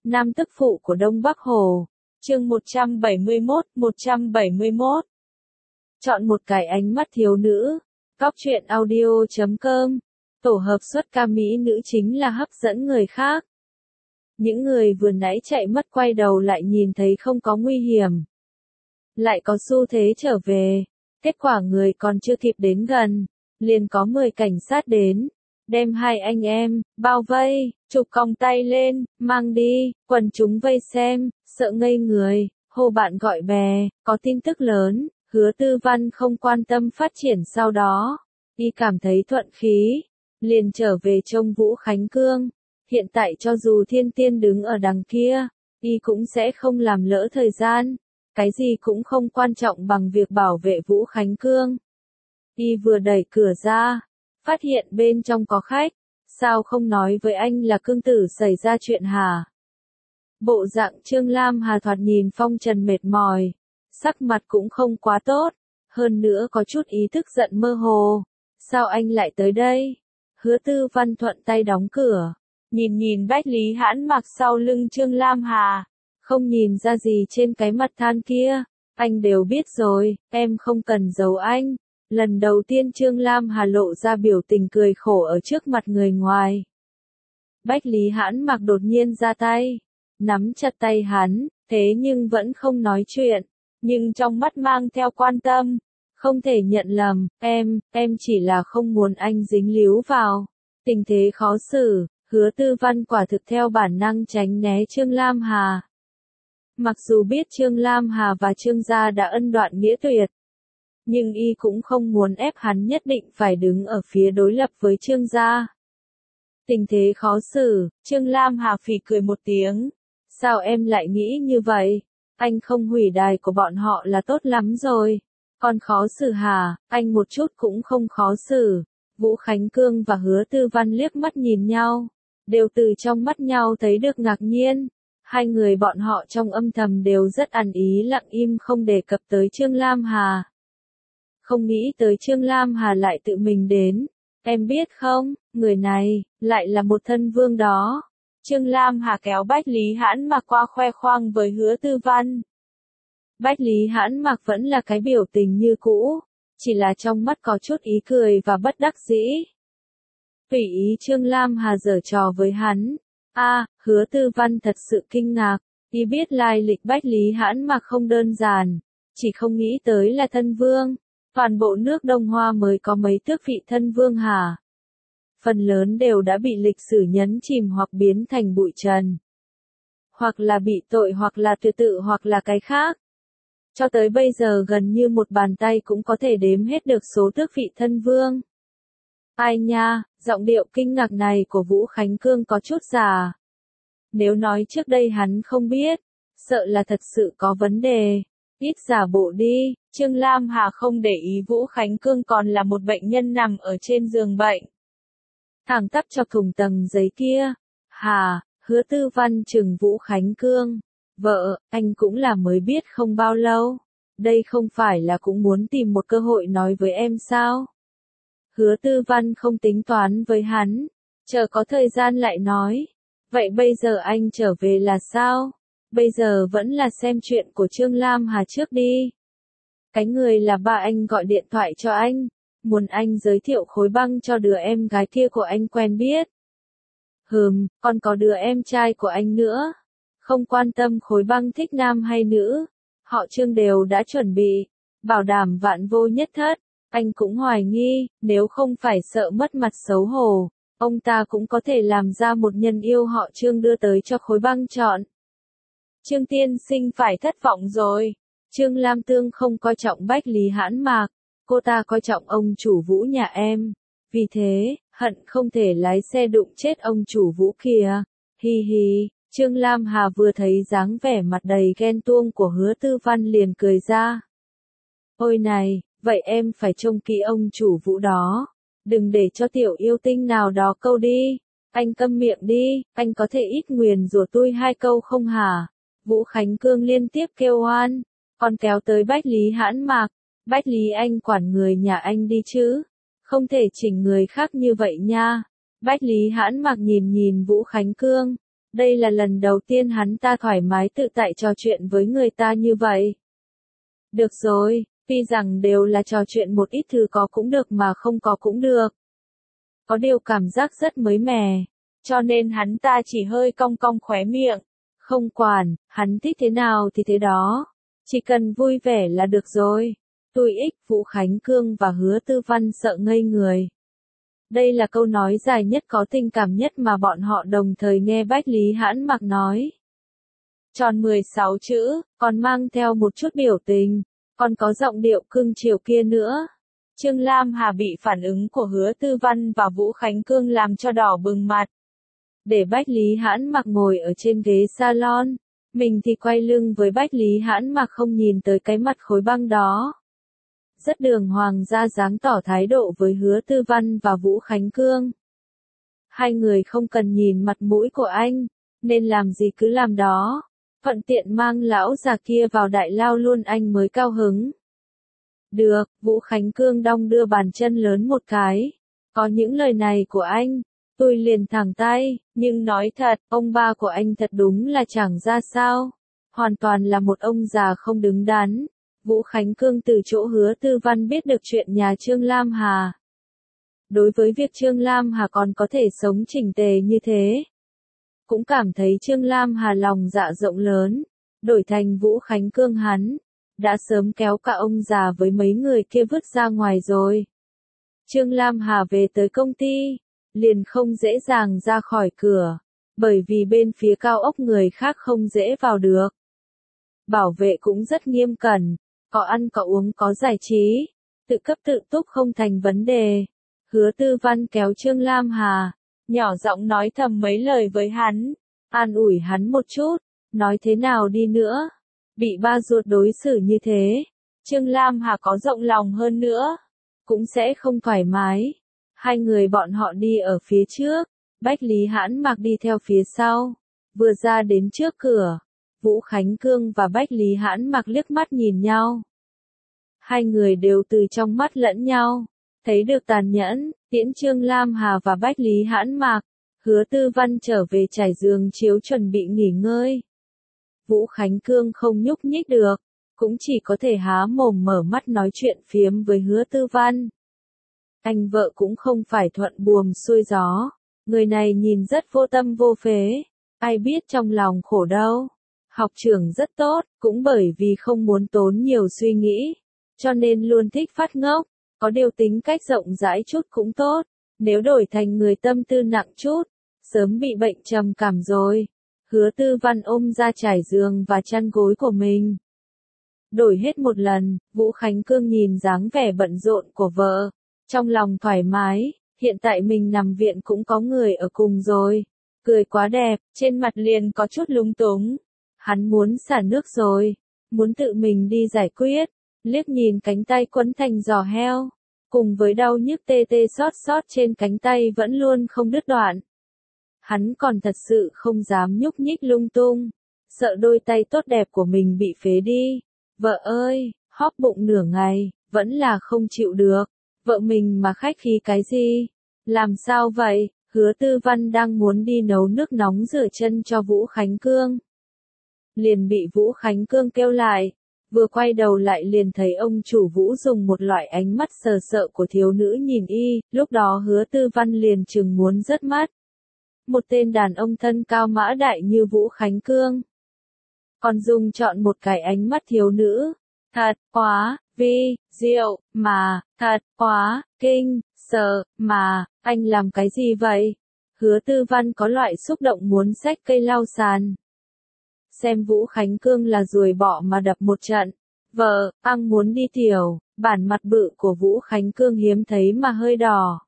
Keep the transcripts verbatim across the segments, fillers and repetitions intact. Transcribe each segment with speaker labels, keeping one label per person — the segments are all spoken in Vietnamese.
Speaker 1: nam tức phụ của Đông Bắc Hồ. Chương một trăm bảy mươi mốt, một trăm bảy mươi mốt. Chọn một cái ánh mắt thiếu nữ. Góc truyện audio chấm com. Tổ hợp xuất ca mỹ nữ chính là hấp dẫn người khác. Những người vừa nãy chạy mất quay đầu lại nhìn thấy không có nguy hiểm, lại có xu thế trở về. Kết quả người còn chưa kịp đến gần, liền có mười cảnh sát đến, đem hai anh em bao vây, chụp còng tay lên, mang đi. Quần chúng vây xem, sợ ngây người, hô bạn gọi bè. Có tin tức lớn, Hứa Tư Văn không quan tâm phát triển sau đó, y cảm thấy thuận khí, liền trở về trông Vũ Khánh Cương. Hiện tại cho dù Thiên Tiên đứng ở đằng kia, y cũng sẽ không làm lỡ thời gian. Cái gì cũng không quan trọng bằng việc bảo vệ Vũ Khánh Cương. Y vừa đẩy cửa ra, phát hiện bên trong có khách. Sao không nói với anh là Cương tử xảy ra chuyện hả? Bộ dạng Trương Lam Hà thoạt nhìn phong trần mệt mỏi, sắc mặt cũng không quá tốt, hơn nữa có chút ý thức giận mơ hồ. Sao anh lại tới đây? Hứa Tư Văn thuận tay đóng cửa, nhìn nhìn Bách Lý Hãn mặc sau lưng Trương Lam Hà, không nhìn ra gì trên cái mặt than kia. Anh đều biết rồi, em không cần giấu anh. Lần đầu tiên Trương Lam Hà lộ ra biểu tình cười khổ ở trước mặt người ngoài. Bách Lý Hãn mặc đột nhiên ra tay, nắm chặt tay hắn, thế nhưng vẫn không nói chuyện, nhưng trong mắt mang theo quan tâm. Không thể nhận lầm, em, em chỉ là không muốn anh dính líu vào tình thế khó xử. Hứa Tư Văn quả thực theo bản năng tránh né Trương Lam Hà. Mặc dù biết Trương Lam Hà và Trương gia đã ân đoạn nghĩa tuyệt, nhưng y cũng không muốn ép hắn nhất định phải đứng ở phía đối lập với Trương gia. Tình thế khó xử, Trương Lam Hà phì cười một tiếng. Sao em lại nghĩ như vậy? Anh không hủy đài của bọn họ là tốt lắm rồi. Còn khó xử hả? Anh một chút cũng không khó xử. Vũ Khánh Cương và Hứa Tư Văn liếc mắt nhìn nhau, đều từ trong mắt nhau thấy được ngạc nhiên. Hai người bọn họ trong âm thầm đều rất ăn ý lặng im không đề cập tới Trương Lam Hà. Không nghĩ tới Trương Lam Hà lại tự mình đến. Em biết không, người này, lại là một thân vương đó. Trương Lam Hà kéo Bách Lý Hãn mặc qua khoe khoang với Hứa Tư Văn. Bách Lý Hãn mặc vẫn là cái biểu tình như cũ, chỉ là trong mắt có chút ý cười và bất đắc dĩ. Tùy ý Trương Lam Hà giở trò với hắn. A, à, Hứa Tư Văn thật sự kinh ngạc, y biết lai lịch Bách Lý Hãn mặc không đơn giản, chỉ không nghĩ tới là thân vương. Toàn bộ nước Đông Hoa mới có mấy tước vị thân vương hả? Phần lớn đều đã bị lịch sử nhấn chìm hoặc biến thành bụi trần. Hoặc là bị tội hoặc là tuyệt tự hoặc là cái khác. Cho tới bây giờ gần như một bàn tay cũng có thể đếm hết được số tước vị thân vương. Ai nha, giọng điệu kinh ngạc này của Vũ Khánh Cương có chút già. Nếu nói trước đây hắn không biết, sợ là thật sự có vấn đề. Ít giả bộ đi. Trương Lam Hà không để ý Vũ Khánh Cương còn là một bệnh nhân nằm ở trên giường bệnh, thẳng tắp cho thùng tầng giấy kia. Hà, Hứa Tư Văn trừng Vũ Khánh Cương. Vợ, anh cũng là mới biết không bao lâu. Đây không phải là cũng muốn tìm một cơ hội nói với em sao? Hứa Tư Văn không tính toán với hắn, chờ có thời gian lại nói. Vậy bây giờ anh trở về là sao? Bây giờ vẫn là xem chuyện của Trương Lam Hà trước đi. Cái người là ba anh gọi điện thoại cho anh, muốn anh giới thiệu Khối Băng cho đứa em gái kia của anh quen biết. Hừm, còn có đứa em trai của anh nữa. Không quan tâm Khối Băng thích nam hay nữ, họ Trương đều đã chuẩn bị, bảo đảm vạn vô nhất thất. Anh cũng hoài nghi, nếu không phải sợ mất mặt xấu hổ, ông ta cũng có thể làm ra một nhân yêu họ Trương đưa tới cho Khối Băng chọn. Trương tiên sinh phải thất vọng rồi. Trương Lam Tương không coi trọng Bách Lý Hãn Mạc, cô ta coi trọng ông chủ Vũ nhà em. Vì thế, hận không thể lái xe đụng chết ông chủ Vũ kìa. Hi hi, Trương Lam Hà vừa thấy dáng vẻ mặt đầy ghen tuông của Hứa Tư Văn liền cười ra. Ôi này, vậy em phải trông kỹ ông chủ Vũ đó. Đừng để cho tiểu yêu tinh nào đó câu đi. Anh câm miệng đi, anh có thể ít nguyền rủa tôi hai câu không hả? Vũ Khánh Cương liên tiếp kêu oan, còn kéo tới Bách Lý Hãn Mạc. Bách Lý anh quản người nhà anh đi chứ, không thể chỉnh người khác như vậy nha. Bách Lý Hãn Mạc nhìn nhìn Vũ Khánh Cương, Đây là lần đầu tiên hắn ta thoải mái tự tại trò chuyện với người ta như vậy. Được rồi, tuy rằng đều là trò chuyện một ít thứ có cũng được mà không có cũng được. Có điều cảm giác rất mới mẻ, cho nên hắn ta chỉ hơi cong cong khóe miệng. Không quản, hắn thích thế nào thì thế đó. Chỉ cần vui vẻ là được rồi. Tui ích, Vũ Khánh Cương và Hứa Tư Văn sợ ngây người. Đây là câu nói dài nhất có tình cảm nhất mà bọn họ đồng thời nghe Bách Lý Hãn Mặc nói. Tròn mười sáu chữ, còn mang theo một chút biểu tình, còn có giọng điệu cưng chiều kia nữa. Trương Lam Hà bị phản ứng của Hứa Tư Văn và Vũ Khánh Cương làm cho đỏ bừng mặt. Để Bách Lý Hãn Mặc ngồi ở trên ghế salon, mình thì quay lưng với Bách Lý Hãn Mặc không nhìn tới cái mặt khối băng đó. Rất đường hoàng ra dáng tỏ thái độ với Hứa Tư Văn và Vũ Khánh Cương. Hai người không cần nhìn mặt mũi của anh, nên làm gì cứ làm đó. Thuận tiện mang lão già kia vào đại lao luôn anh mới cao hứng. Được, Vũ Khánh Cương đong đưa bàn chân lớn một cái. Có những lời này của anh, tôi liền thẳng tay, nhưng nói thật, ông ba của anh thật đúng là chẳng ra sao. Hoàn toàn là một ông già không đứng đắn. Vũ Khánh Cương từ chỗ Hứa Tư Văn biết được chuyện nhà Trương Lam Hà. Đối với việc Trương Lam Hà còn có thể sống chỉnh tề như thế, cũng cảm thấy Trương Lam Hà lòng dạ rộng lớn, đổi thành Vũ Khánh Cương hắn, đã sớm kéo cả ông già với mấy người kia vứt ra ngoài rồi. Trương Lam Hà về tới công ty, liền không dễ dàng ra khỏi cửa, bởi vì bên phía cao ốc người khác không dễ vào được. Bảo vệ cũng rất nghiêm cẩn, có ăn có uống có giải trí, tự cấp tự túc không thành vấn đề. Hứa Tư Văn kéo Trương Lam Hà, nhỏ giọng nói thầm mấy lời với hắn, an ủi hắn một chút, nói thế nào đi nữa, bị ba ruột đối xử như thế, Trương Lam Hà có rộng lòng hơn nữa, cũng sẽ không thoải mái. Hai người bọn họ đi ở phía trước, Bách Lý Hãn Mặc đi theo phía sau, vừa ra đến trước cửa, Vũ Khánh Cương và Bách Lý Hãn Mặc liếc mắt nhìn nhau. Hai người đều từ trong mắt lẫn nhau, thấy được tàn nhẫn, tiễn Trương Lam Hà và Bách Lý Hãn Mặc. Hứa Tư Văn trở về trải giường chiếu chuẩn bị nghỉ ngơi. Vũ Khánh Cương không nhúc nhích được, cũng chỉ có thể há mồm mở mắt nói chuyện phiếm với Hứa Tư Văn. Anh vợ cũng không phải thuận buồm xuôi gió, người này nhìn rất vô tâm vô phế, ai biết trong lòng khổ đâu. Học trưởng rất tốt, cũng bởi vì không muốn tốn nhiều suy nghĩ, cho nên luôn thích phát ngốc, có điều tính cách rộng rãi chút cũng tốt, nếu đổi thành người tâm tư nặng chút, sớm bị bệnh trầm cảm rồi. Hứa Tư Văn ôm ra trải giường và chăn gối của mình. Đổi hết một lần, Vũ Khánh Cương nhìn dáng vẻ bận rộn của vợ, trong lòng thoải mái, hiện tại mình nằm viện cũng có người ở cùng rồi. Cười quá đẹp, trên mặt liền có chút lúng túng. Hắn muốn xả nước rồi, muốn tự mình đi giải quyết, liếc nhìn cánh tay quấn thành giò heo, cùng với đau nhức tê tê xót xót trên cánh tay vẫn luôn không đứt đoạn. Hắn còn thật sự không dám nhúc nhích lung tung, sợ đôi tay tốt đẹp của mình bị phế đi. Vợ ơi, hóp bụng nửa ngày, vẫn là không chịu được. Vợ mình mà khách khí cái gì? Làm sao vậy? Hứa Tư Văn đang muốn đi nấu nước nóng rửa chân cho Vũ Khánh Cương. Liền bị Vũ Khánh Cương kêu lại, vừa quay đầu lại liền thấy ông chủ Vũ dùng một loại ánh mắt sờ sợ của thiếu nữ nhìn y, lúc đó Hứa Tư Văn liền chừng muốn rớt mắt. Một tên đàn ông thân cao mã đại như Vũ Khánh Cương, còn dùng chọn một cái ánh mắt thiếu nữ, thật quá, vi, diệu, mà, thật quá, kinh, sợ, mà, anh làm cái gì vậy? Hứa Tư Văn có loại xúc động muốn xách cây lau sàn. Xem Vũ Khánh Cương là ruồi bọ mà đập một trận. Vợ, ăn muốn đi tiểu, bản mặt bự của Vũ Khánh Cương hiếm thấy mà hơi đỏ.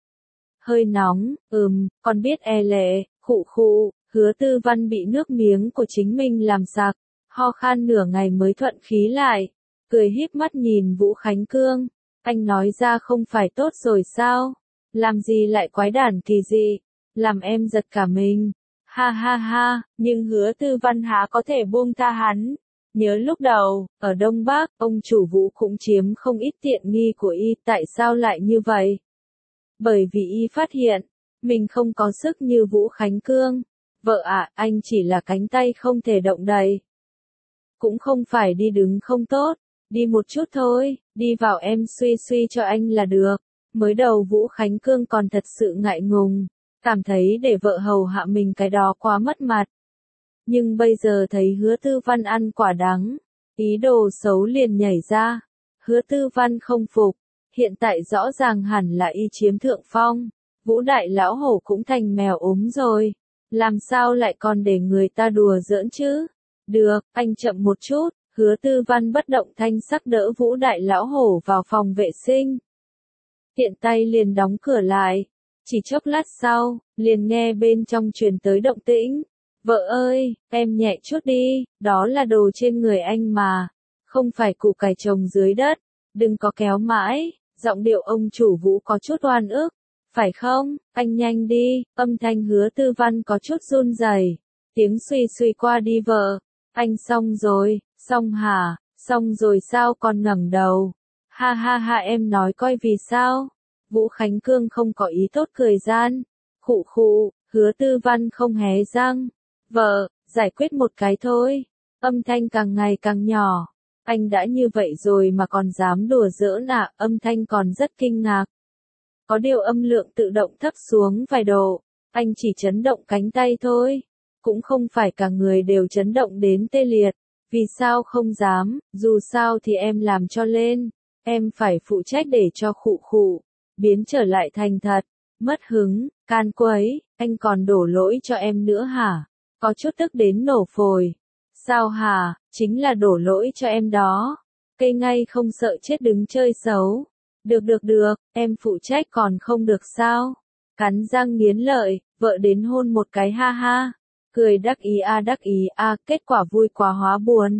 Speaker 1: Hơi nóng, ừm, còn biết e lệ, khụ khụ, Hứa Tư Văn bị nước miếng của chính mình làm sặc, ho khan nửa ngày mới thuận khí lại, cười híp mắt nhìn Vũ Khánh Cương, anh nói ra không phải tốt rồi sao, làm gì lại quái đản kỳ dị, làm em giật cả mình, ha ha ha, nhưng Hứa Tư Văn há có thể buông tha hắn. Nhớ lúc đầu, ở Đông Bắc, ông chủ Vũ cũng chiếm không ít tiện nghi của y, tại sao lại như vậy? Bởi vì y phát hiện, mình không có sức như Vũ Khánh Cương. Vợ ạ, anh chỉ là cánh tay không thể động đậy. Cũng không phải đi đứng không tốt, đi một chút thôi, đi vào em suy suy cho anh là được. Mới đầu Vũ Khánh Cương còn thật sự ngại ngùng, cảm thấy để vợ hầu hạ mình cái đó quá mất mặt. Nhưng bây giờ thấy Hứa Tư Văn ăn quả đắng, ý đồ xấu liền nhảy ra. Hứa Tư Văn không phục, hiện tại rõ ràng hẳn là y chiếm thượng phong. Vũ đại lão hổ cũng thành mèo ốm rồi, làm sao lại còn để người ta đùa giỡn chứ? Được, anh chậm một chút. Hứa Tư Văn bất động thanh sắc đỡ Vũ đại lão hổ vào phòng vệ sinh. Tiện tay liền đóng cửa lại. Chỉ chốc lát sau, liền nghe bên trong truyền tới động tĩnh. Vợ ơi, em nhẹ chút đi, đó là đồ trên người anh mà, không phải củ cải trồng dưới đất, đừng có kéo mãi. Giọng điệu ông chủ Vũ có chút oan ức. Phải không, anh nhanh đi, âm thanh Hứa Tư Văn có chút run rẩy. Tiếng suy suy qua đi vợ, anh xong rồi, xong hả, xong rồi sao còn ngẩng đầu. Ha ha ha em nói coi vì sao. Vũ Khánh Cương không có ý tốt cười gian. Khụ khụ, Hứa Tư Văn không hé răng. Vợ, giải quyết một cái thôi. Âm thanh càng ngày càng nhỏ. Anh đã như vậy rồi mà còn dám đùa giỡn à, âm thanh còn rất kinh ngạc. Có điều âm lượng tự động thấp xuống vài độ, anh chỉ chấn động cánh tay thôi, cũng không phải cả người đều chấn động đến tê liệt. Vì sao không dám, dù sao thì em làm cho lên, em phải phụ trách để cho khụ khụ, biến trở lại thành thật. Mất hứng, can quấy, anh còn đổ lỗi cho em nữa hả? Có chút tức đến nổ phổi. Sao hả, chính là đổ lỗi cho em đó. Cây ngay không sợ chết đứng chơi xấu. Được được được, em phụ trách còn không được sao? Cắn răng nghiến lợi, vợ đến hôn một cái ha ha. Cười đắc ý a à đắc ý a à, kết quả vui quá hóa buồn.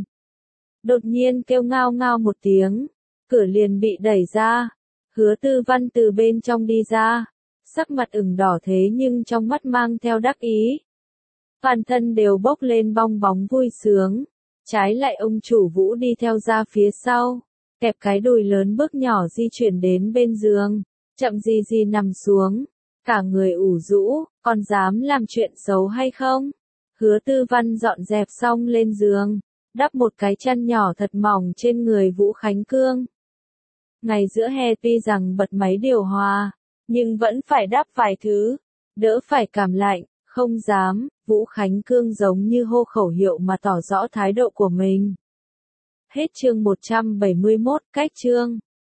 Speaker 1: Đột nhiên kêu ngao ngao một tiếng, cửa liền bị đẩy ra. Hứa Tư Văn từ bên trong đi ra, sắc mặt ửng đỏ thế nhưng trong mắt mang theo đắc ý. Toàn thân đều bốc lên bong bóng vui sướng. Trái lại ông chủ Vũ đi theo ra phía sau, kẹp cái đùi lớn bước nhỏ di chuyển đến bên giường, chậm gì gì nằm xuống, cả người ủ rũ, còn dám làm chuyện xấu hay không? Hứa Tư Văn dọn dẹp xong lên giường, đắp một cái chăn nhỏ thật mỏng trên người Vũ Khánh Cương. Ngày giữa hè tuy rằng bật máy điều hòa, nhưng vẫn phải đắp vài thứ, đỡ phải cảm lạnh. Không dám, Vũ Khánh Cương giống như hô khẩu hiệu mà tỏ rõ thái độ của mình. Hết chương một trăm bảy mươi mốt, cách chương.